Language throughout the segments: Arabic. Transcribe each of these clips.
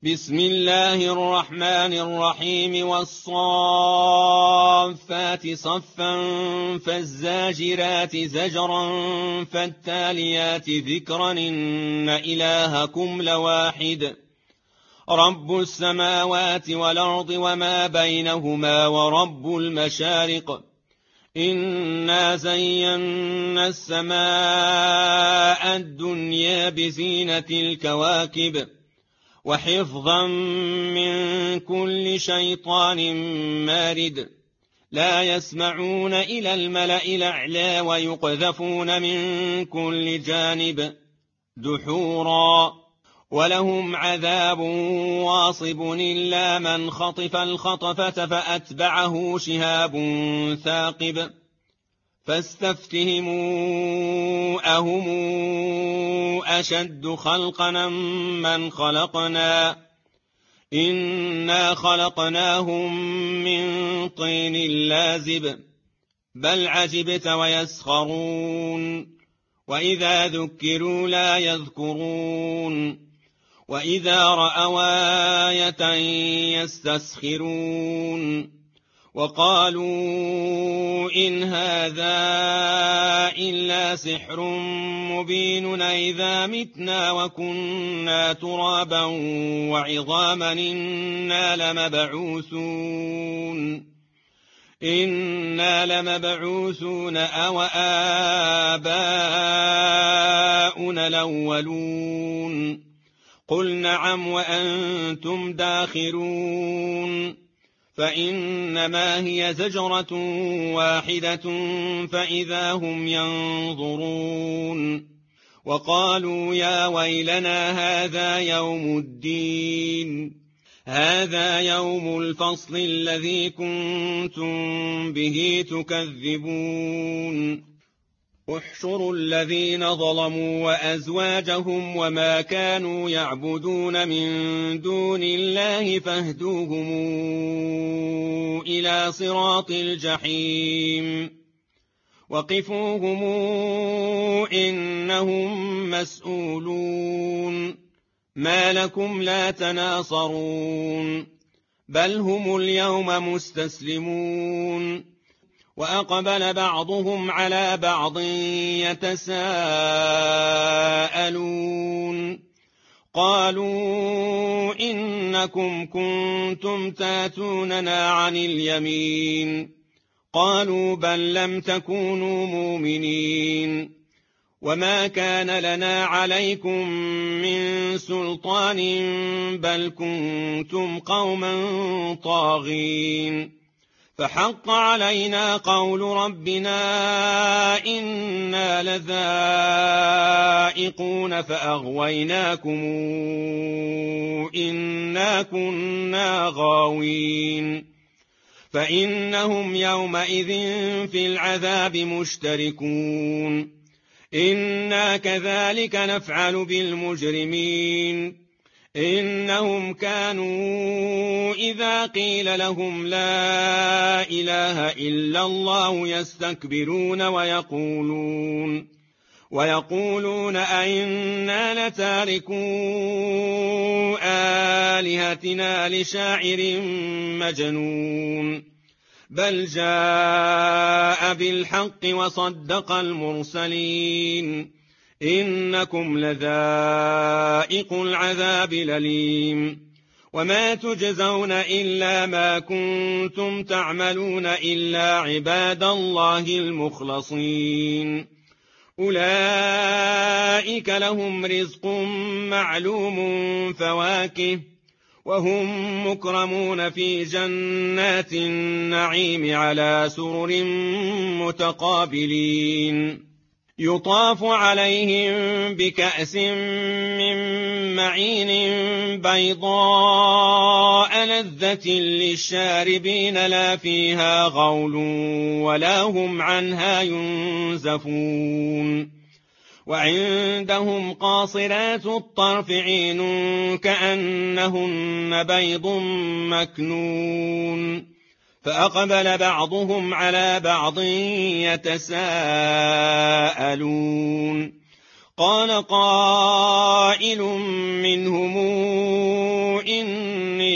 بسم الله الرحمن الرحيم والصافات صفا فالزاجرات زجرا فالتاليات ذكرا إن إلهكم لواحد رب السماوات والأرض وما بينهما ورب المشارق إنا زينا السماء الدنيا بزينة الكواكب وحفظا من كل شيطان مارد لا يسمعون إلى الملأ الأعلى ويقذفون من كل جانب دحورا ولهم عذاب واصب إلا من خطف الخطفة فأتبعه شهاب ثاقب فاستفتهموا أهم أشد خلقا من خلقنا إنا خلقناهم من طين لازب بل عجبت ويسخرون وإذا ذكروا لا يذكرون وإذا رأوا آية يستسخرون وقالوا إن هذا إلا سحر مبين أئذا متنا وكنا ترابا وعظاما إنا لمبعوثون أو آباؤنا الأولون قل نعم وأنتم داخرون فإنما هي زجرة واحدة فإذا هم ينظرون وقالوا يا ويلنا هذا يوم الفصل الذي كنتم به تكذبون احشروا الذين ظلموا وأزواجهم وما كانوا يعبدون من دون الله فاهدوهم إلى صراط الجحيم وقفوهم إنهم مسؤولون ما لكم لا تناصرون بل هم اليوم مستسلمون وأقبل بعضهم على بعض يتساءلون قالوا إنكم كنتم تاتوننا عن اليمين قالوا بل لم تكونوا مؤمنين وما كان لنا عليكم من سلطان بل كنتم قوما طاغين فحق علينا قول ربنا إنا لذائقون فأغويناكم إنا كنا غاوين فإنهم يومئذ في العذاب مشتركون إنا كذلك نفعل بالمجرمين إنهم كانوا إذا قيل لهم لا إله إلا الله يستكبرون ويقولون أئنا لتاركو آلهتنا لشاعر مجنون بل جاء بالحق وصدق المرسلين إنكم لذائق العذاب الأليم وما تجزون إلا ما كنتم تعملون إلا عباد الله المخلصين أولئك لهم رزق معلوم فواكه وهم مكرمون في جنات النعيم على سرر متقابلين يطاف عليهم بكأس من معين بيضاء لذة للشاربين لا فيها غول ولا هم عنها ينزفون وعندهم قاصرات الطرف عين كأنهن بيض مكنون فأقبل بعضهم على بعض يتساءلون قال قائل منهم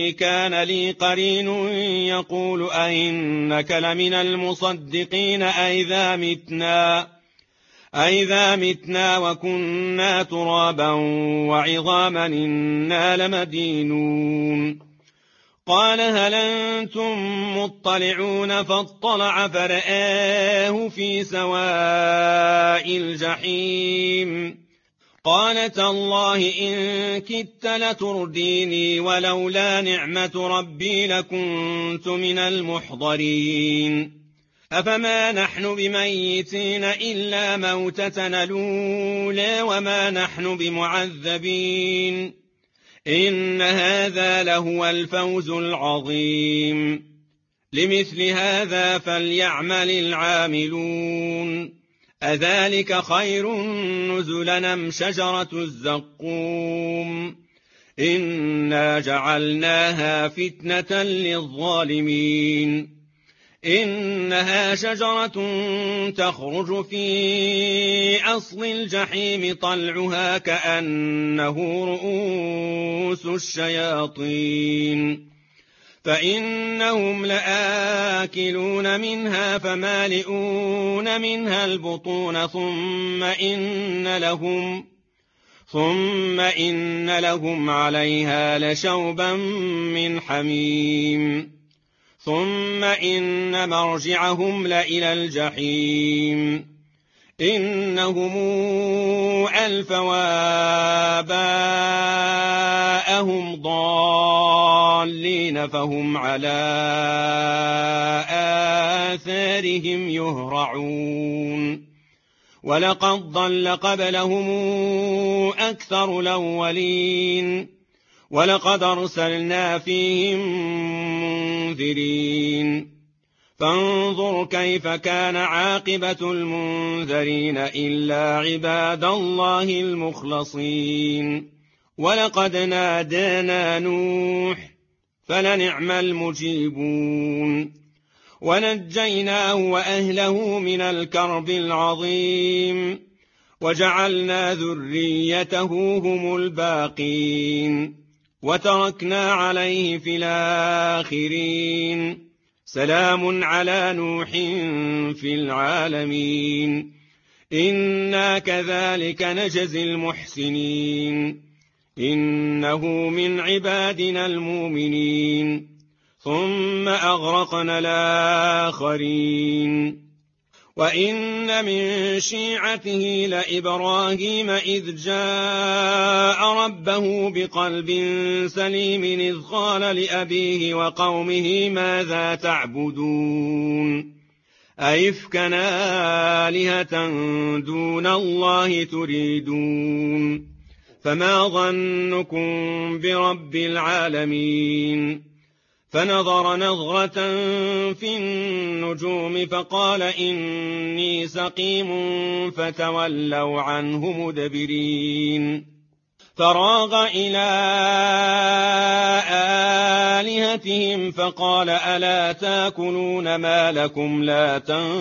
إني كان لي قرين يقول أئنك لمن المصدقين أئذا متنا وكنا ترابا وعظاما إنا لمدينون قال هل أنتم مطلعون فاطلع فرآه في سواء الجحيم قال تالله إن كدت لترديني ولولا نعمة ربي لكنت من المحضرين أفما نحن بميتين إلا موتتنا الأولى وما نحن بمعذبين إن هذا لهو الفوز العظيم لمثل هذا فليعمل العاملون أذلك خير نزلا أم شجرة الزقوم إنا جعلناها فتنة للظالمين إنها شجرة تخرج في أصل الجحيم طلعها كأنه رؤوس الشياطين فإنهم لآكلون منها فمالئون منها البطون ثم إن لهم عليها لشوبا من حميم ثم إن مرجعهم لإلى الجحيم إنهم ألفوا آباءهم ضالين فهم على آثارهم يهرعون ولقد ضل قبلهم أكثر الأولين ولقد أرسلنا فيهم منذرين فانظر كيف كان عاقبة المنذرين إلا عباد الله المخلصين ولقد نادانا نوح فلنعم المجيبون ونجيناه وأهله من الكرب العظيم وجعلنا ذريته هم الباقين وتركنا عليه في الآخرين سلام على نوح في العالمين إنا كذلك نجزي المحسنين إنه من عبادنا المؤمنين ثم أغرقنا الآخرين وإن من شيعته لإبراهيم إذ جاء ربه بقلب سليم إذ قال لأبيه وقومه ماذا تعبدون أئفكا آلهة دون الله تريدون فما ظنكم برب العالمين فنظر نظرة في النجوم فقال إني سقيم فتولوا عنه مدبرين فراغ إلى آلهتهم فقال ألا تاكلون ما لكم لا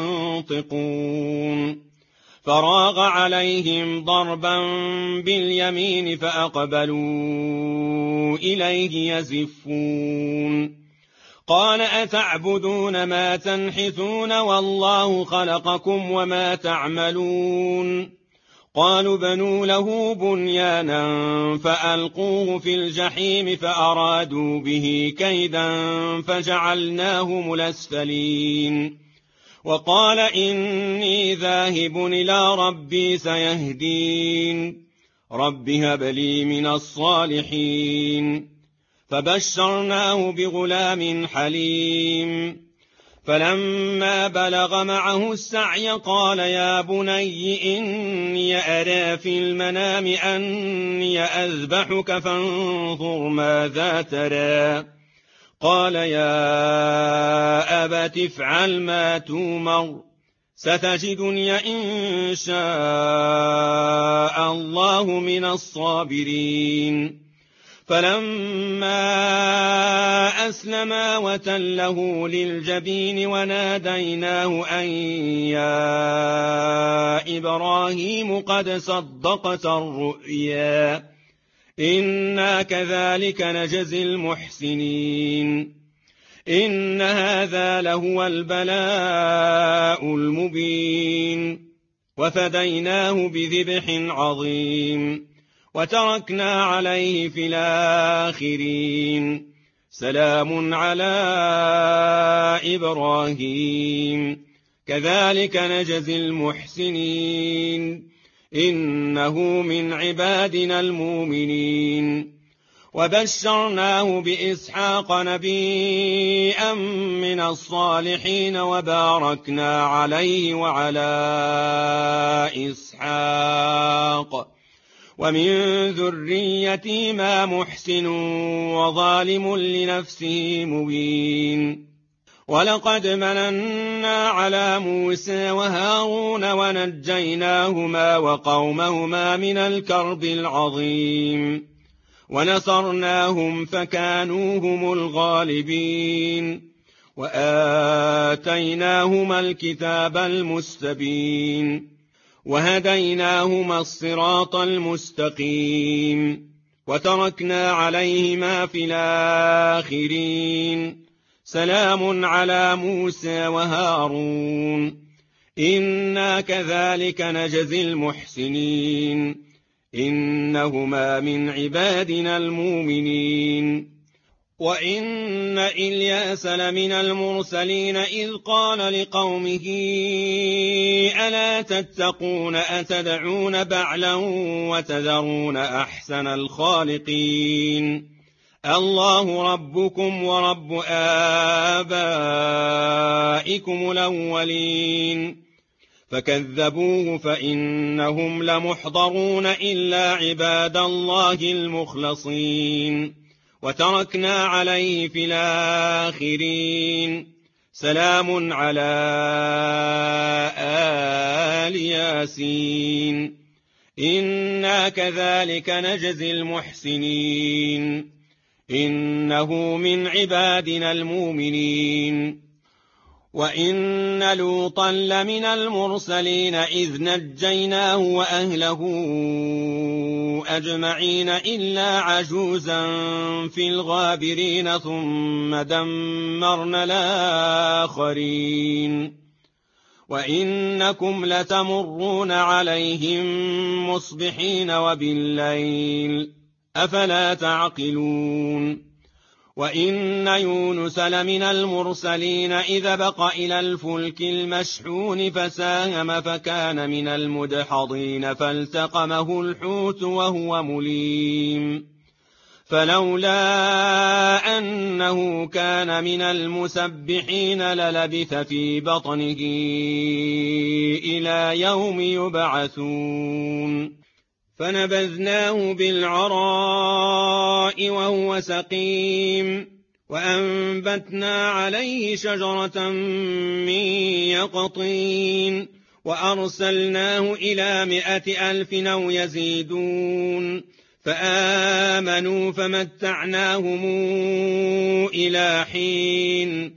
تنطقون فراغ عليهم ضربا باليمين فأقبلوا إليه يزفون قال أتعبدون ما تنحتون والله خلقكم وما تعملون قالوا بنوا له بنيانا فألقوه في الجحيم فأرادوا به كيدا فجعلناهم الأسفلين وقال إني ذاهب إلى ربي سيهدين رب هب لي من الصالحين فبشرناه بغلام حليم فلما بلغ معه السعي قال يا بني إني أرى في المنام أني أذبحك فانظر ماذا ترى قال يا أبت افعل ما تؤمر ستجدني إن شاء الله من الصابرين فلما أسلما وتله للجبين وناديناه أن يا إبراهيم قد صدقت الرؤيا إنا كذلك نجزي المحسنين إن هذا لهو البلاء المبين وفديناه بذبح عظيم وتركنا عليه في الآخرين سلام على إبراهيم كذلك نجزي المحسنين إنه من عبادنا المؤمنين وبشرناه بإسحاق نبيا من الصالحين وباركنا عليه وعلى إسحاق ومن ذريتهما محسن وظالم لنفسه مبين ولقد مننا على موسى وهارون ونجيناهما وقومهما من الكرب العظيم ونصرناهم فكانوا هم الغالبين وآتيناهما الكتاب المستبين وهديناهما الصراط المستقيم وتركنا عليهما في الآخرين سلام على موسى وهارون إنا كذلك نجزي المحسنين إنهما من عبادنا المؤمنين وإن إلياس لمن المرسلين إذ قال لقومه ألا تتقون أتدعون بعلا وتذرون أحسن الخالقين الله ربكم ورب آبائكم الأولين فكذبوه فإنهم لمحضرون إلا عباد الله المخلصين وتركنا عليه في الآخرين سلام على آل ياسين إنا كذلك نجزي المحسنين إنه من عبادنا المؤمنين وإن لوطا لمن المرسلين إذ نجيناه وأهله أجمعين إلا عجوزا في الغابرين ثم دمرنا الآخرين وإنكم لتمرون عليهم مصبحين وبالليل أفلا تعقلون وإن يونس لمن المرسلين إذا بق إلى الفلك المشحون فساهم فكان من المدحضين فالتقمه الحوت وهو مليم فلولا أنه كان من المسبحين للبث في بطنه إلى يوم يبعثون فنبذناه بالعراء وهو سقيم وأنبتنا عليه شجرة من يقطين وأرسلناه إلى 100,000 أو يزيدون فآمنوا فمتعناهم إلى حين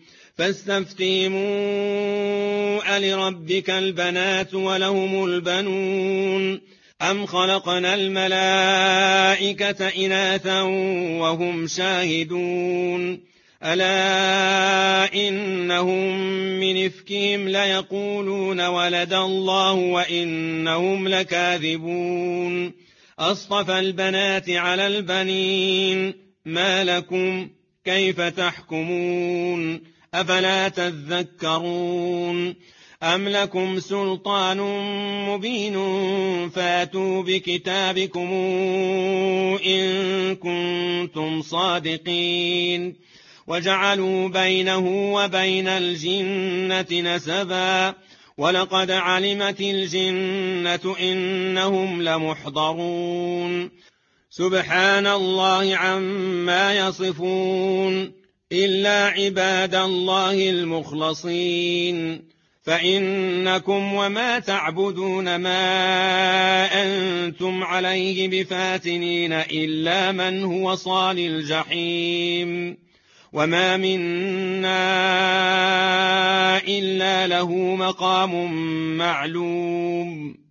فاستفتهموا ألربك البنات ولهم البنون أم خلقنا الملائكة إناثا وهم شاهدون ألا إنهم من إفكهم ليقولون ولد الله وإنهم لكاذبون أصطفى البنات على البنين ما لكم كيف تحكمون أفلا تذكرون أم لكم سلطان مبين فاتوا بكتابكم إن كنتم صادقين وجعلوا بينه وبين الجنة نسبا ولقد علمت الجنة إنهم لمحضرون سبحان الله عما يصفون إلا عباد الله المخلصين فإنكم وما تعبدون ما أنتم عليه بفاتنين إلا من هو صال الجحيم وما منا إلا له مقام معلوم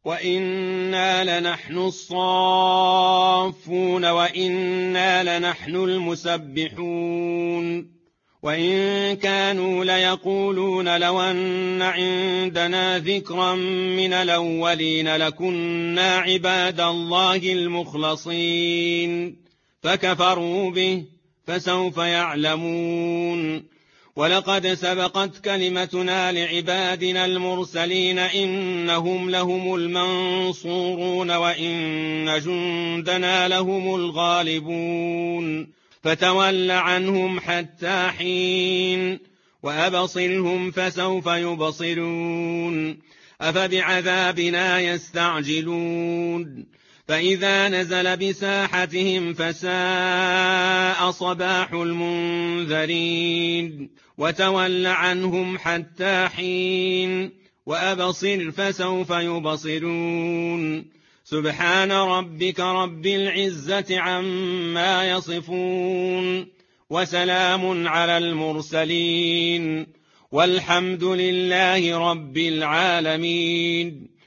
وإنا لنحن الصافون وإنا لنحن المسبحون وإن كانوا ليقولون لو أن عندنا ذكرا من الأولين لكنا عباد الله المخلصين فكفروا به فسوف يعلمون ولقد سبقت كلمتنا لعبادنا المرسلين إنهم لهم المنصورون وإن جندنا لهم الغالبون فتول عنهم حتى حين وأبصرهم فسوف يبصرون أفبعذابنا يستعجلون فإذا نزل بساحتهم فساء صباح المنذرين وتول عنهم حتى حين وأبصر فسوف يبصرون سبحان ربك رب العزة عما يصفون وسلام على المرسلين والحمد لله رب العالمين.